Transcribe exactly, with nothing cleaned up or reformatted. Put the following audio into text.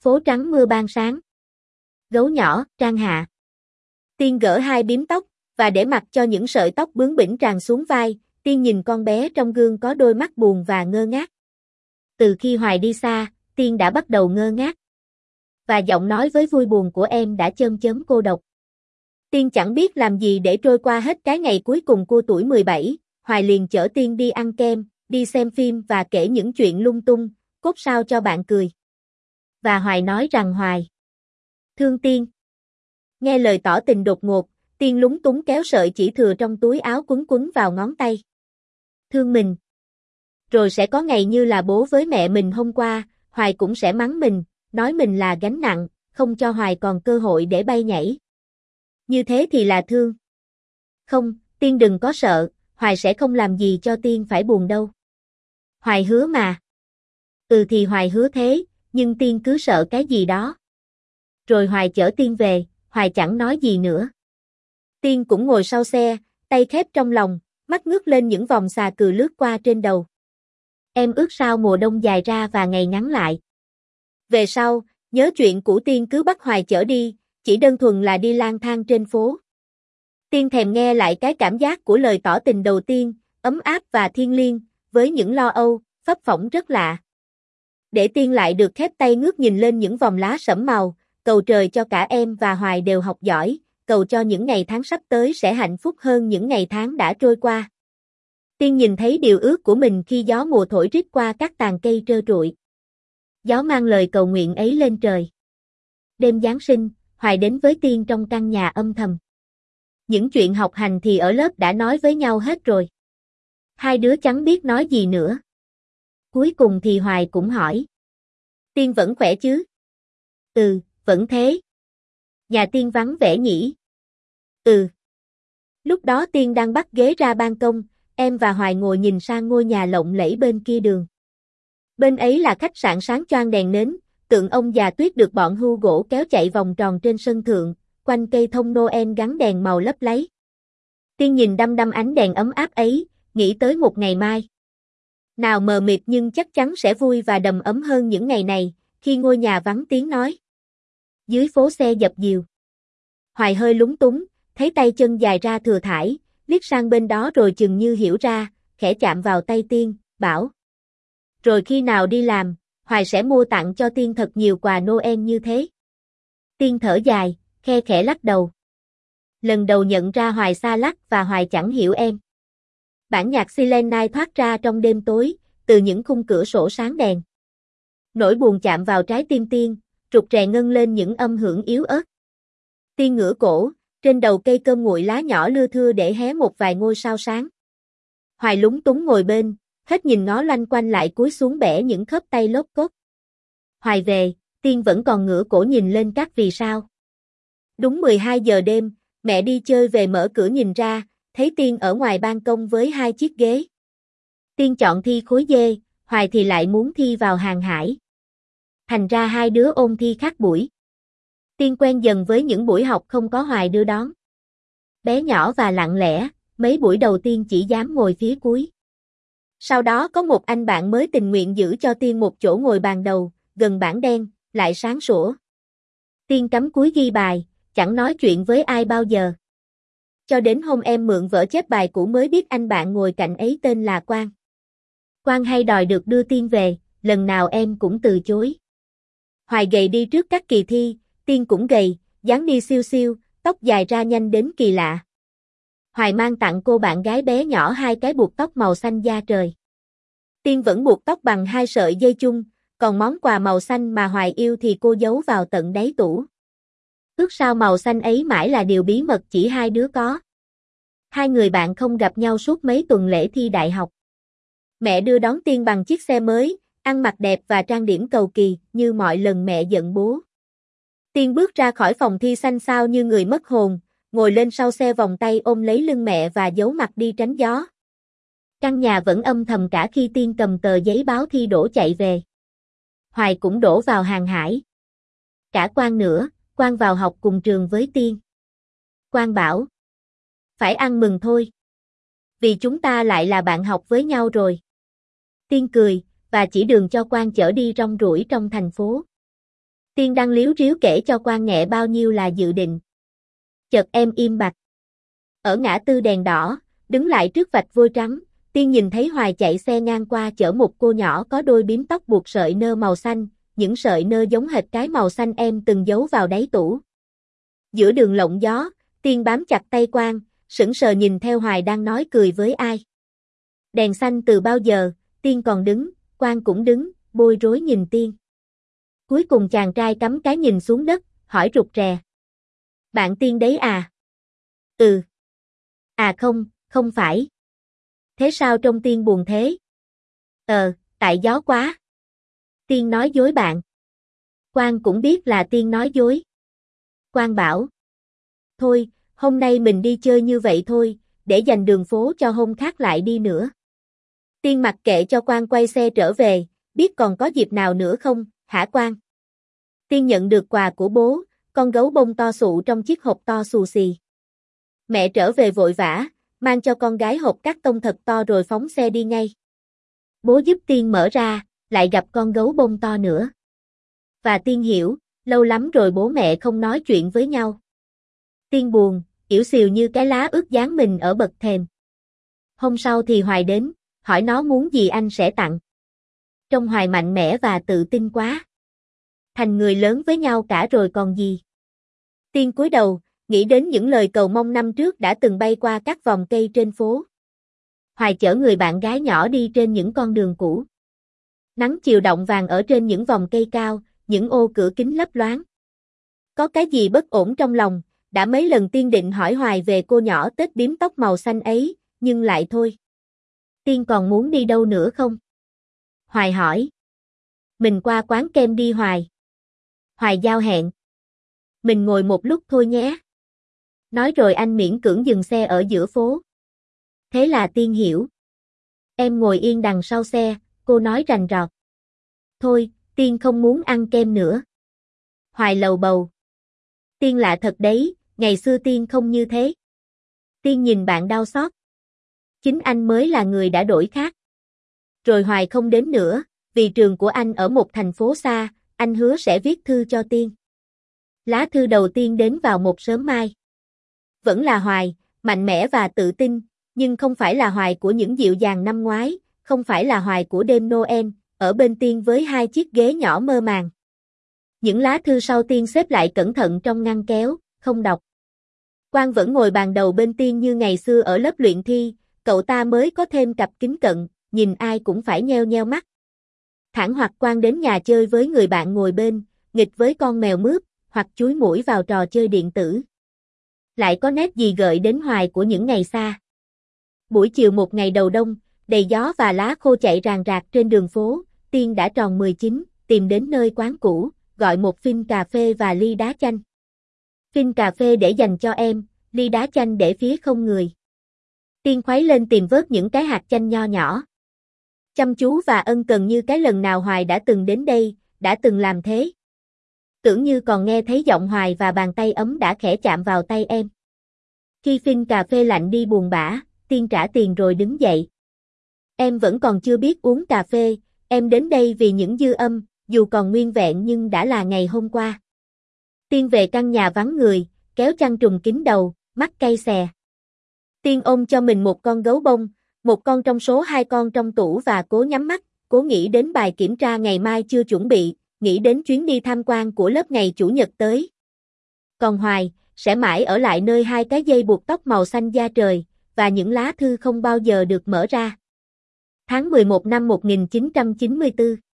Phố trắng mưa ban sáng. Gấu nhỏ, Trang Hạ. Tiên gỡ hai bím tóc, và để mặc cho những sợi tóc bướng bỉnh tràn xuống vai, Tiên nhìn con bé trong gương có đôi mắt buồn và ngơ ngác. Từ khi Hoài đi xa, Tiên đã bắt đầu ngơ ngác. Và giọng nói với vui buồn của em đã chơm chớm cô độc. Tiên chẳng biết làm gì để trôi qua hết cái ngày cuối cùng của tuổi mười bảy, Hoài liền chở Tiên đi ăn kem, đi xem phim và kể những chuyện lung tung, cốt sao cho bạn cười. Và Hoài nói rằng Hoài thương Tiên. Nghe lời tỏ tình đột ngột, Tiên lúng túng kéo sợi chỉ thừa trong túi áo quấn quấn vào ngón tay. Thương mình. Rồi sẽ có ngày như là bố với mẹ mình hôm qua, Hoài cũng sẽ mắng mình, nói mình là gánh nặng, không cho Hoài còn cơ hội để bay nhảy. Như thế thì là thương. Không, Tiên đừng có sợ, Hoài sẽ không làm gì cho Tiên phải buồn đâu. Hoài hứa mà. Ừ thì Hoài hứa thế, nhưng Tiên cứ sợ cái gì đó. Rồi Hoài chở Tiên về, Hoài chẳng nói gì nữa. Tiên cũng ngồi sau xe, tay khép trong lòng, mắt ngước lên những vòng xà cừ lướt qua trên đầu. Em ước sao mùa đông dài ra và ngày ngắn lại. Về sau, nhớ chuyện cũ Tiên cứ bắt Hoài chở đi, chỉ đơn thuần là đi lang thang trên phố. Tiên thèm nghe lại cái cảm giác của lời tỏ tình đầu tiên, ấm áp và thiêng liêng, với những lo âu, phấp phỏng rất lạ. Để Tiên lại được khép tay ngước nhìn lên những vòng lá sẫm màu, cầu trời cho cả em và Hoài đều học giỏi, cầu cho những ngày tháng sắp tới sẽ hạnh phúc hơn những ngày tháng đã trôi qua. Tiên nhìn thấy điều ước của mình khi gió mùa thổi rít qua các tàn cây trơ trụi. Gió mang lời cầu nguyện ấy lên trời. Đêm Giáng sinh, Hoài đến với Tiên trong căn nhà âm thầm. Những chuyện học hành thì ở lớp đã nói với nhau hết rồi. Hai đứa chẳng biết nói gì nữa. Cuối cùng thì Hoài cũng hỏi. Tiên vẫn khỏe chứ? Ừ, vẫn thế. Nhà Tiên vắng vẻ nhỉ? Ừ. Lúc đó Tiên đang bắt ghế ra ban công, em và Hoài ngồi nhìn sang ngôi nhà lộng lẫy bên kia đường. Bên ấy là khách sạn sáng choang đèn nến, tượng ông già Tuyết được bọn hưu gỗ kéo chạy vòng tròn trên sân thượng, quanh cây thông Noel gắn đèn màu lấp láy. Tiên nhìn đăm đăm ánh đèn ấm áp ấy, nghĩ tới một ngày mai. Nào mờ mịt nhưng chắc chắn sẽ vui và đầm ấm hơn những ngày này, khi ngôi nhà vắng tiếng nói. Dưới phố xe dập dìu. Hoài hơi lúng túng, thấy tay chân dài ra thừa thải, liếc sang bên đó rồi chừng như hiểu ra, khẽ chạm vào tay Tiên, bảo. Rồi khi nào đi làm, Hoài sẽ mua tặng cho Tiên thật nhiều quà Noel như thế. Tiên thở dài, khe khẽ lắc đầu. Lần đầu nhận ra Hoài xa lắc và Hoài chẳng hiểu em. Bản nhạc Silent Night thoát ra trong đêm tối, từ những khung cửa sổ sáng đèn. Nỗi buồn chạm vào trái tim Tiên, rụt rè ngân lên những âm hưởng yếu ớt. Tiên ngửa cổ, trên đầu cây cơm nguội lá nhỏ lưa thưa để hé một vài ngôi sao sáng. Hoài lúng túng ngồi bên, hết nhìn ngó loanh quanh lại cúi xuống bẻ những khớp tay lốp cốt. Hoài về, Tiên vẫn còn ngửa cổ nhìn lên các vì sao. Đúng mười hai giờ đêm, mẹ đi chơi về mở cửa nhìn ra, thấy Tiên ở ngoài ban công với hai chiếc ghế. Tiên chọn thi khối D, Hoài thì lại muốn thi vào hàng hải. Thành ra hai đứa ôn thi khác buổi. Tiên quen dần với những buổi học không có Hoài đưa đón. Bé nhỏ và lặng lẽ, mấy buổi đầu tiên chỉ dám ngồi phía cuối. Sau đó có một anh bạn mới tình nguyện giữ cho Tiên một chỗ ngồi bàn đầu, gần bảng đen, lại sáng sủa. Tiên cắm cúi ghi bài, chẳng nói chuyện với ai bao giờ. Cho đến hôm em mượn vở chép bài cũ mới biết anh bạn ngồi cạnh ấy tên là Quang. Quang hay đòi được đưa Tiên về, lần nào em cũng từ chối. Hoài gầy đi trước các kỳ thi, Tiên cũng gầy, dáng đi siêu siêu, tóc dài ra nhanh đến kỳ lạ. Hoài mang tặng cô bạn gái bé nhỏ hai cái buộc tóc màu xanh da trời. Tiên vẫn buộc tóc bằng hai sợi dây chung, còn món quà màu xanh mà Hoài yêu thì cô giấu vào tận đáy tủ. Ước sao màu xanh ấy mãi là điều bí mật chỉ hai đứa có. Hai người bạn không gặp nhau suốt mấy tuần lễ thi đại học. Mẹ đưa đón Tiên bằng chiếc xe mới, ăn mặc đẹp và trang điểm cầu kỳ, như mọi lần mẹ giận bố. Tiên bước ra khỏi phòng thi xanh xao như người mất hồn, ngồi lên sau xe vòng tay ôm lấy lưng mẹ và giấu mặt đi tránh gió. Căn nhà vẫn âm thầm cả khi Tiên cầm tờ giấy báo thi đỗ chạy về. Hoài cũng đỗ vào hàng hải. Cả Quang nữa, Quang vào học cùng trường với Tiên. Quang bảo, phải ăn mừng thôi. Vì chúng ta lại là bạn học với nhau rồi. Tiên cười, và chỉ đường cho Quang chở đi rong ruổi trong thành phố. Tiên đang líu ríu kể cho quan nghe bao nhiêu là dự định. Chợt em im bặt. Ở ngã tư đèn đỏ, đứng lại trước vạch vôi trắng, Tiên nhìn thấy Hoài chạy xe ngang qua chở một cô nhỏ có đôi bím tóc buộc sợi nơ màu xanh, những sợi nơ giống hệt cái màu xanh em từng giấu vào đáy tủ. Giữa đường lộng gió, Tiên bám chặt tay Quang, sững sờ nhìn theo Hoài đang nói cười với ai. Đèn xanh từ bao giờ, Tiên còn đứng, Quang cũng đứng, bối rối nhìn Tiên. Cuối cùng chàng trai cắm cái nhìn xuống đất, hỏi rụt rè. Bạn Tiên đấy à? Ừ. À không, không phải. Thế sao trông Tiên buồn thế? Ờ, tại gió quá. Tiên nói dối bạn. Quang cũng biết là Tiên nói dối. Quang bảo. Thôi, hôm nay mình đi chơi như vậy thôi, để dành đường phố cho hôm khác lại đi nữa. Tiên mặc kệ cho Quang quay xe trở về, biết còn có dịp nào nữa không, hả Quang? Tiên nhận được quà của bố, con gấu bông to sụ trong chiếc hộp to xù xì. Mẹ trở về vội vã, mang cho con gái hộp cắt tông thật to rồi phóng xe đi ngay. Bố giúp Tiên mở ra, lại gặp con gấu bông to nữa. Và Tiên hiểu, lâu lắm rồi bố mẹ không nói chuyện với nhau. Tiên buồn, ỉu xìu như cái lá ướt dán mình ở bậc thềm. Hôm sau thì Hoài đến, hỏi nó muốn gì anh sẽ tặng. Trông Hoài mạnh mẽ và tự tin quá. Thành người lớn với nhau cả rồi còn gì. Tiên cúi đầu, nghĩ đến những lời cầu mong năm trước đã từng bay qua các vòng cây trên phố. Hoài chở người bạn gái nhỏ đi trên những con đường cũ. Nắng chiều đọng vàng ở trên những vòng cây cao, những ô cửa kính lấp loáng. Có cái gì bất ổn trong lòng, đã mấy lần Tiên định hỏi Hoài về cô nhỏ tết bím tóc màu xanh ấy, nhưng lại thôi. Tiên còn muốn đi đâu nữa không? Hoài hỏi. Mình qua quán kem đi Hoài. Hoài giao hẹn. Mình ngồi một lúc thôi nhé. Nói rồi anh miễn cưỡng dừng xe ở giữa phố. Thế là Tiên hiểu. Em ngồi yên đằng sau xe, cô nói rành rọt. Thôi, Tiên không muốn ăn kem nữa. Hoài lầu bầu. Tiên lạ thật đấy, ngày xưa Tiên không như thế. Tiên nhìn bạn đau xót. Chính anh mới là người đã đổi khác. Rồi Hoài không đến nữa, vì trường của anh ở một thành phố xa, anh hứa sẽ viết thư cho Tiên. Lá thư đầu tiên đến vào một sớm mai. Vẫn là Hoài, mạnh mẽ và tự tin, nhưng không phải là Hoài của những dịu dàng năm ngoái, không phải là Hoài của đêm Noel, ở bên Tiên với hai chiếc ghế nhỏ mơ màng. Những lá thư sau Tiên xếp lại cẩn thận trong ngăn kéo, không đọc. Quang vẫn ngồi bàn đầu bên Tiên như ngày xưa ở lớp luyện thi, cậu ta mới có thêm cặp kính cận, nhìn ai cũng phải nheo nheo mắt. Thẳng hoặc Quang đến nhà chơi với người bạn ngồi bên, nghịch với con mèo mướp, hoặc chúi mũi vào trò chơi điện tử. Lại có nét gì gợi đến Hoài của những ngày xa. Buổi chiều một ngày đầu đông, đầy gió và lá khô chạy ràng rạc trên đường phố, Tiên đã tròn mười chín, tìm đến nơi quán cũ, gọi một phin cà phê và ly đá chanh. Phin cà phê để dành cho em, ly đá chanh để phía không người. Tiên khuấy lên tìm vớt những cái hạt chanh nho nhỏ. Chăm chú và ân cần như cái lần nào Hoài đã từng đến đây, đã từng làm thế. Tưởng như còn nghe thấy giọng Hoài và bàn tay ấm đã khẽ chạm vào tay em. Khi phin cà phê lạnh đi buồn bã, Tiên trả tiền rồi đứng dậy. Em vẫn còn chưa biết uống cà phê, em đến đây vì những dư âm, dù còn nguyên vẹn nhưng đã là ngày hôm qua. Tiên về căn nhà vắng người, kéo chăn trùm kín đầu, mắt cay xè. Tiên ôm cho mình một con gấu bông, một con trong số hai con trong tủ và cố nhắm mắt, cố nghĩ đến bài kiểm tra ngày mai chưa chuẩn bị, nghĩ đến chuyến đi tham quan của lớp ngày Chủ nhật tới. Còn Hoài, sẽ mãi ở lại nơi hai cái dây buộc tóc màu xanh da trời, và những lá thư không bao giờ được mở ra. Tháng mười một năm một nghìn chín trăm chín mươi tư